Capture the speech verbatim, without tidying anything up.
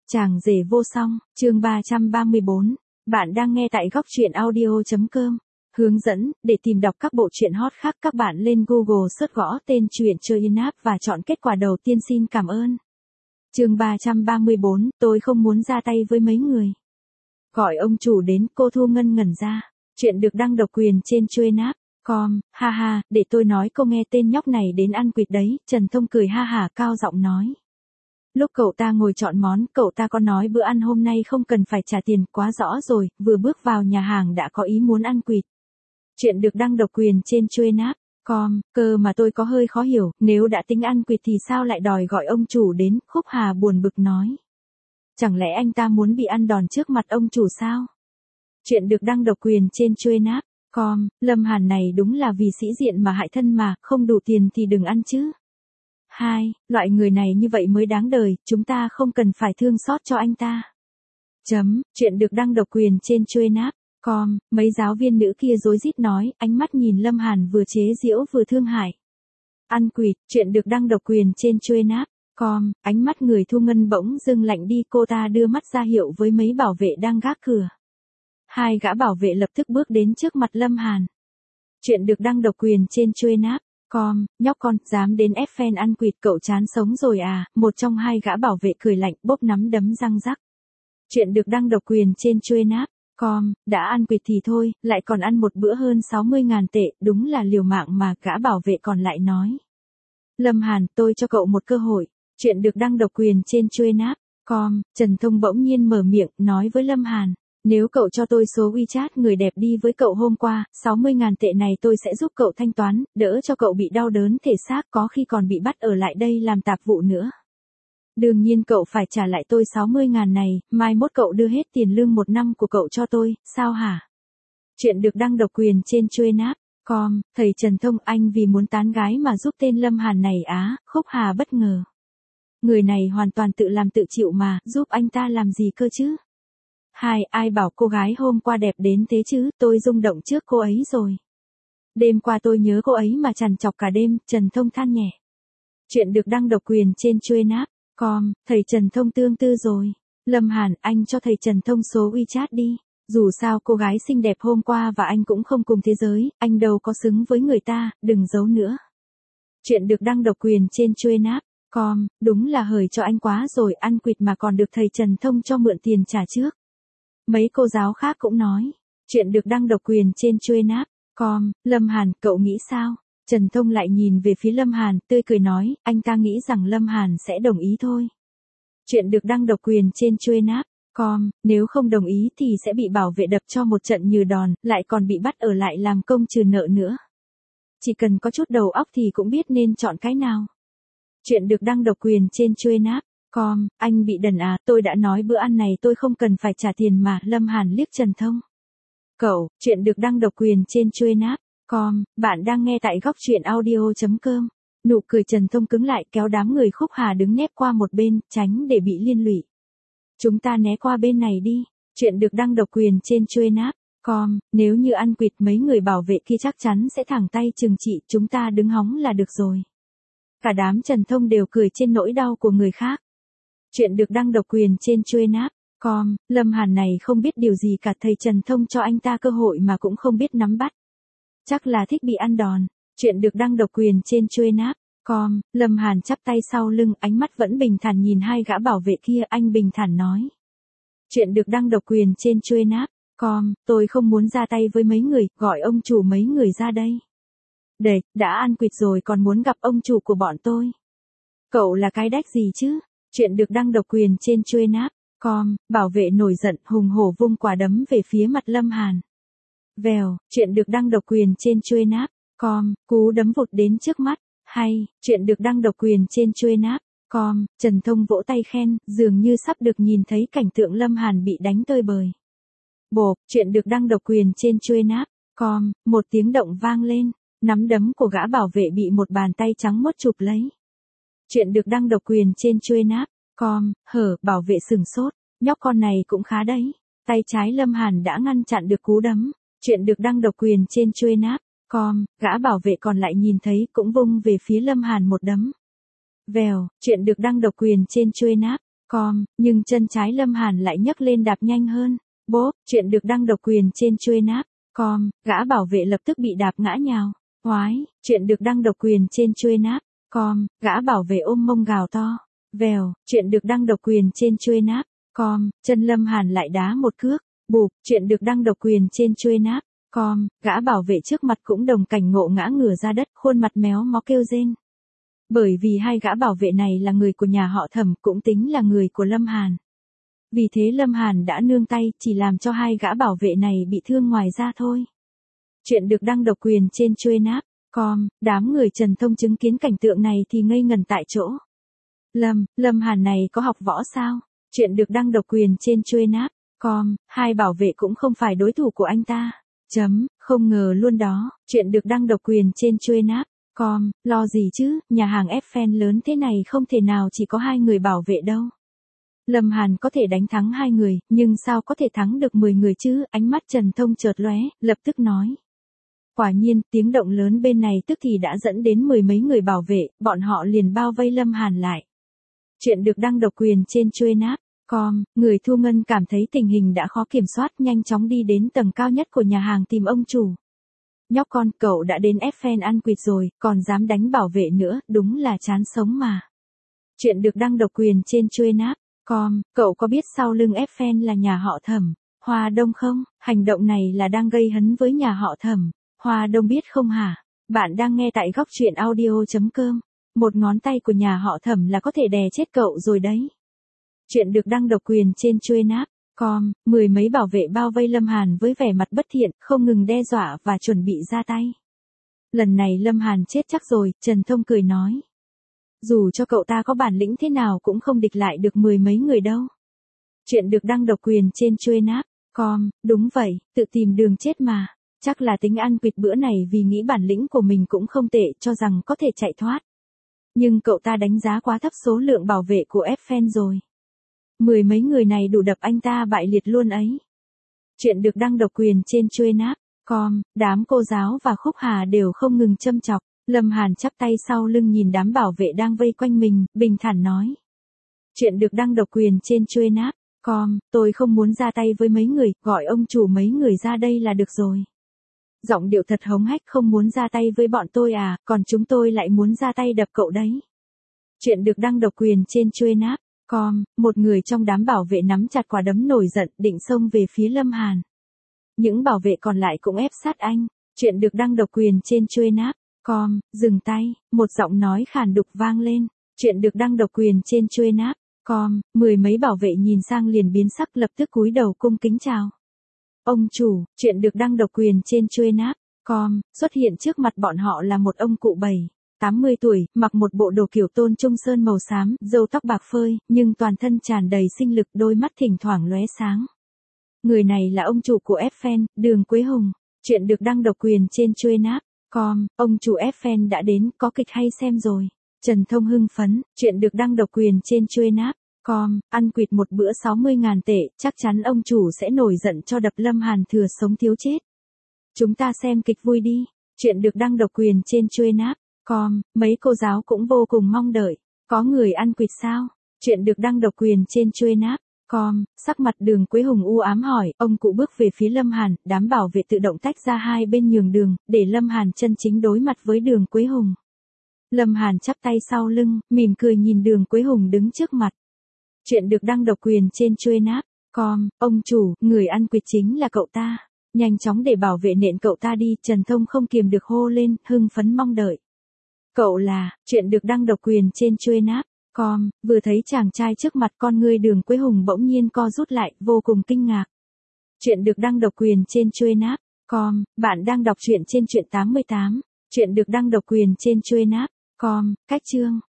Chàng rể vô song, chương ba trăm ba mươi bốn. Bạn đang nghe tại góc truyện audio.com. Hướng dẫn, để tìm đọc các bộ truyện hot khác các bạn lên Google search gõ tên truyện chơi in app và chọn kết quả đầu tiên xin cảm ơn. Chương ba trăm ba mươi bốn, tôi không muốn ra tay với mấy người. Gọi ông chủ đến, cô Thu Ngân ngẩn ra. Chuyện được đăng độc quyền trên truyện app chấm com, ha ha, để tôi nói cô nghe tên nhóc này đến ăn quỵt đấy, Trần Thông cười ha hả cao giọng nói. Lúc cậu ta ngồi chọn món, cậu ta có nói bữa ăn hôm nay không cần phải trả tiền, quá rõ rồi, vừa bước vào nhà hàng đã có ý muốn ăn quỵt. Chuyện được đăng độc quyền trên truyện app chấm com, cơ mà tôi có hơi khó hiểu, nếu đã tính ăn quỵt thì sao lại đòi gọi ông chủ đến, Khúc Hà buồn bực nói. Chẳng lẽ anh ta muốn bị ăn đòn trước mặt ông chủ sao? Chuyện được đăng độc quyền trên truyện app chấm com, Lâm Hàn này đúng là vì sĩ diện mà hại thân mà, không đủ tiền thì đừng ăn chứ. Hai, loại người này như vậy mới đáng đời, chúng ta không cần phải thương xót cho anh ta. Chấm, chuyện được đăng độc quyền trên truyện app chấm com, mấy giáo viên nữ kia rối rít nói, ánh mắt nhìn Lâm Hàn vừa chế giễu vừa thương hại. Ăn quỵt, chuyện được đăng độc quyền trên truyện app chấm com, ánh mắt người Thu Ngân bỗng dưng lạnh đi, cô ta đưa mắt ra hiệu với mấy bảo vệ đang gác cửa. Hai gã bảo vệ lập tức bước đến trước mặt Lâm Hàn. Chuyện được đăng độc quyền trên truyện app chấm com, nhóc con, dám đến ép fan ăn quỵt, cậu chán sống rồi à, một trong hai gã bảo vệ cười lạnh bóp nắm đấm răng rắc. Chuyện được đăng độc quyền trên truyện app chấm com, đã ăn quỵt thì thôi, lại còn ăn một bữa hơn sáu mươi ngàn tệ, đúng là liều mạng mà, gã bảo vệ còn lại nói. Lâm Hàn, tôi cho cậu một cơ hội. Chuyện được đăng độc quyền trên truyện app chấm com, Trần Thông bỗng nhiên mở miệng, nói với Lâm Hàn. Nếu cậu cho tôi số WeChat người đẹp đi với cậu hôm qua, sáu mươi ngàn tệ này tôi sẽ giúp cậu thanh toán, đỡ cho cậu bị đau đớn thể xác, có khi còn bị bắt ở lại đây làm tạp vụ nữa. Đương nhiên cậu phải trả lại tôi sáu mươi ngàn này, mai mốt cậu đưa hết tiền lương một năm của cậu cho tôi, sao hả? Chuyện được đăng độc quyền trên truyện app chấm com, thầy Trần Thông, anh vì muốn tán gái mà giúp tên Lâm Hàn này á, Khúc Hà bất ngờ. Người này hoàn toàn tự làm tự chịu mà, giúp anh ta làm gì cơ chứ? Hai, ai bảo cô gái hôm qua đẹp đến thế chứ, tôi rung động trước cô ấy rồi. Đêm qua tôi nhớ cô ấy mà trằn trọc cả đêm, Trần Thông than nhẹ. Chuyện được đăng độc quyền trên truyện app chấm com, thầy Trần Thông tương tư rồi. Lâm Hàn, anh cho thầy Trần Thông số WeChat đi. Dù sao cô gái xinh đẹp hôm qua và anh cũng không cùng thế giới, anh đâu có xứng với người ta, đừng giấu nữa. Chuyện được đăng độc quyền trên truyện app chấm com, đúng là hời cho anh quá rồi, ăn quỵt mà còn được thầy Trần Thông cho mượn tiền trả trước. Mấy cô giáo khác cũng nói. Chuyện được đăng độc quyền trên truyện app chấm com, Lâm Hàn, cậu nghĩ sao? Trần Thông lại nhìn về phía Lâm Hàn, tươi cười nói, anh ta nghĩ rằng Lâm Hàn sẽ đồng ý thôi. Chuyện được đăng độc quyền trên truyện app chấm com, nếu không đồng ý thì sẽ bị bảo vệ đập cho một trận như đòn, lại còn bị bắt ở lại làm công trừ nợ nữa. Chỉ cần có chút đầu óc thì cũng biết nên chọn cái nào. Chuyện được đăng độc quyền trên truyện app chấm com, anh bị đần à, tôi đã nói bữa ăn này tôi không cần phải trả tiền mà, Lâm Hàn liếc Trần Thông. Cậu, chuyện được đăng độc quyền trên truyện app chấm com, bạn đang nghe tại góc truyện audio.com. Nụ cười Trần Thông cứng lại, kéo đám người Khúc Hà đứng nép qua một bên, tránh để bị liên lụy. Chúng ta né qua bên này đi. Chuyện được đăng độc quyền trên truyện app chấm com, nếu như ăn quỵt mấy người bảo vệ kia chắc chắn sẽ thẳng tay trừng trị, chúng ta đứng hóng là được rồi. Cả đám Trần Thông đều cười trên nỗi đau của người khác. Chuyện được đăng độc quyền trên truyện app chấm com, Lâm Hàn này không biết điều gì cả, thầy Trần Thông cho anh ta cơ hội mà cũng không biết nắm bắt. Chắc là thích bị ăn đòn. Chuyện được đăng độc quyền trên truyện app chấm com, Lâm Hàn chắp tay sau lưng, ánh mắt vẫn bình thản nhìn hai gã bảo vệ kia, anh bình thản nói. Chuyện được đăng độc quyền trên truyện app chấm com, tôi không muốn ra tay với mấy người, gọi ông chủ mấy người ra đây. Để, đã ăn quỵt rồi còn muốn gặp ông chủ của bọn tôi. Cậu là cái đách gì chứ? Chuyện được đăng độc quyền trên truyện app chấm com, bảo vệ nổi giận hùng hổ vung quả đấm về phía mặt Lâm Hàn. Vèo, chuyện được đăng độc quyền trên truyện app chấm com, cú đấm vụt đến trước mắt. Hay, chuyện được đăng độc quyền trên truyện app chấm com, Trần Thông vỗ tay khen, dường như sắp được nhìn thấy cảnh tượng Lâm Hàn bị đánh tơi bời. Bộp, chuyện được đăng độc quyền trên truyện app chấm com, một tiếng động vang lên, nắm đấm của gã bảo vệ bị một bàn tay trắng muốt chụp lấy. Chuyện được đăng độc quyền trên truyện app chấm com, hở, bảo vệ sừng sốt, nhóc con này cũng khá đấy. Tay trái Lâm Hàn đã ngăn chặn được cú đấm. Chuyện được đăng độc quyền trên truyện app chấm com, gã bảo vệ còn lại nhìn thấy cũng vung về phía Lâm Hàn một đấm. Vèo, chuyện được đăng độc quyền trên truyện app chấm Com, nhưng chân trái Lâm Hàn lại nhấc lên đạp nhanh hơn. Bốp, chuyện được đăng độc quyền trên Chuên App. Com, gã bảo vệ lập tức bị đạp ngã nhào. Oái, chuyện được đăng độc quyền trên Chuên App. Com, gã bảo vệ ôm mông gào to. Vèo, chuyện được đăng độc quyền trên Chuên App. Com, chân Lâm Hàn lại đá một cước. Bụp, chuyện được đăng độc quyền trên Chuên App. Com, gã bảo vệ trước mặt cũng đồng cảnh ngộ ngã ngửa ra đất, khuôn mặt méo mó kêu rên. Bởi vì hai gã bảo vệ này là người của nhà họ Thẩm, cũng tính là người của Lâm Hàn. Vì thế Lâm Hàn đã nương tay, chỉ làm cho hai gã bảo vệ này bị thương ngoài ra thôi. Chuyện được đăng độc quyền trên Chuên App. Com, đám người Trần Thông chứng kiến cảnh tượng này thì ngây ngần tại chỗ. Lâm, Lâm Hàn này có học võ sao? Chuyện được đăng độc quyền trên Chuên App. Com, hai bảo vệ cũng không phải đối thủ của anh ta. Chấm, không ngờ luôn đó, chuyện được đăng độc quyền trên Chuên App. Com, lo gì chứ, nhà hàng Eiffel lớn thế này không thể nào chỉ có hai người bảo vệ đâu. Lâm Hàn có thể đánh thắng hai người, nhưng sao có thể thắng được mười người chứ, ánh mắt Trần Thông chợt lóe, lập tức nói. Quả nhiên, tiếng động lớn bên này tức thì đã dẫn đến mười mấy người bảo vệ, bọn họ liền bao vây Lâm Hàn lại. Chuyện được đăng độc quyền trên Chuên App. Com, người thu ngân cảm thấy tình hình đã khó kiểm soát, nhanh chóng đi đến tầng cao nhất của nhà hàng tìm ông chủ. Nhóc con, cậu đã đến Eiffel ăn quỵt rồi, còn dám đánh bảo vệ nữa, đúng là chán sống mà. Chuyện được đăng độc quyền trên Chuên App. Com, cậu có biết sau lưng Eiffel là nhà họ Thẩm, Hoa Đông không? Hành động này là đang gây hấn với nhà họ Thẩm, Hoa Đông biết không hả? Bạn đang nghe tại góc truyện audio chấm com. Một ngón tay của nhà họ Thẩm là có thể đè chết cậu rồi đấy. Chuyện được đăng độc quyền trên Chuên App. Com, mười mấy bảo vệ bao vây Lâm Hàn với vẻ mặt bất thiện, không ngừng đe dọa và chuẩn bị ra tay. Lần này Lâm Hàn chết chắc rồi, Trần Thông cười nói. Dù cho cậu ta có bản lĩnh thế nào cũng không địch lại được mười mấy người đâu. Chuyện được đăng độc quyền trên Chuên App. Com, đúng vậy, tự tìm đường chết mà. Chắc là tính ăn quỵt bữa này vì nghĩ bản lĩnh của mình cũng không tệ, cho rằng có thể chạy thoát. Nhưng cậu ta đánh giá quá thấp số lượng bảo vệ của Eiffel rồi. Mười mấy người này đủ đập anh ta bại liệt luôn ấy. Chuyện được đăng độc quyền trên Chuên App. Com, đám cô giáo và Khúc Hà đều không ngừng châm chọc. Lâm Hàn chắp tay sau lưng nhìn đám bảo vệ đang vây quanh mình, bình thản nói. Chuyện được đăng độc quyền trên Chuên App. Com, tôi không muốn ra tay với mấy người, gọi ông chủ mấy người ra đây là được rồi. Giọng điệu thật hống hách, không muốn ra tay với bọn tôi à, còn chúng tôi lại muốn ra tay đập cậu đấy. Chuyện được đăng độc quyền trên Chuên App. Com, một người trong đám bảo vệ nắm chặt quả đấm nổi giận, định xông về phía Lâm Hàn. Những bảo vệ còn lại cũng ép sát anh. Chuyện được đăng độc quyền trên Chuên App. Com, dừng tay, một giọng nói khàn đục vang lên. Chuyện được đăng độc quyền trên Chuên App. Com, mười mấy bảo vệ nhìn sang liền biến sắc, lập tức cúi đầu cung kính chào. Ông chủ, chuyện được đăng độc quyền trên Chuên App. Com, xuất hiện trước mặt bọn họ là một ông cụ bảy, tám mươi tuổi, mặc một bộ đồ kiểu Tôn Trung Sơn màu xám, râu tóc bạc phơi, nhưng toàn thân tràn đầy sinh lực, đôi mắt thỉnh thoảng lóe sáng. Người này là ông chủ của Eiffel, Đường Quế Hùng. Chuyện được đăng độc quyền trên Chuên App. Com, ông chủ Eiffel đã đến, có kịch hay xem rồi. Trần Thông hưng phấn, chuyện được đăng độc quyền trên Chuên App. Com, ăn quỵt một bữa sáu mươi ngàn tệ, chắc chắn ông chủ sẽ nổi giận cho đập Lâm Hàn thừa sống thiếu chết. Chúng ta xem kịch vui đi. Chuyện được đăng độc quyền trên Chuên App. Com, mấy cô giáo cũng vô cùng mong đợi. Có người ăn quỵt sao? Chuyện được đăng độc quyền trên Chuên App. Com, sắc mặt Đường Quế Hùng u ám hỏi, ông cụ bước về phía Lâm Hàn, đám bảo vệ tự động tách ra hai bên nhường đường, để Lâm Hàn chân chính đối mặt với Đường Quế Hùng. Lâm Hàn chắp tay sau lưng, mỉm cười nhìn Đường Quế Hùng đứng trước mặt. Chuyện được đăng độc quyền trên Chuên App. Com, ông chủ, người ăn quỵt chính là cậu ta. Nhanh chóng để bảo vệ nện cậu ta đi, Trần Thông không kiềm được hô lên, hưng phấn mong đợi. Cậu là, chuyện được đăng độc quyền trên Chuên App. Com, vừa thấy chàng trai trước mặt, con ngươi Đường Quế Hùng bỗng nhiên co rút lại, vô cùng kinh ngạc. Chuyện được đăng độc quyền trên Chuên App. Com, bạn đang đọc truyện trên truyện tám mươi tám. Chuyện được đăng độc quyền trên Chuên App. Com, cách chương.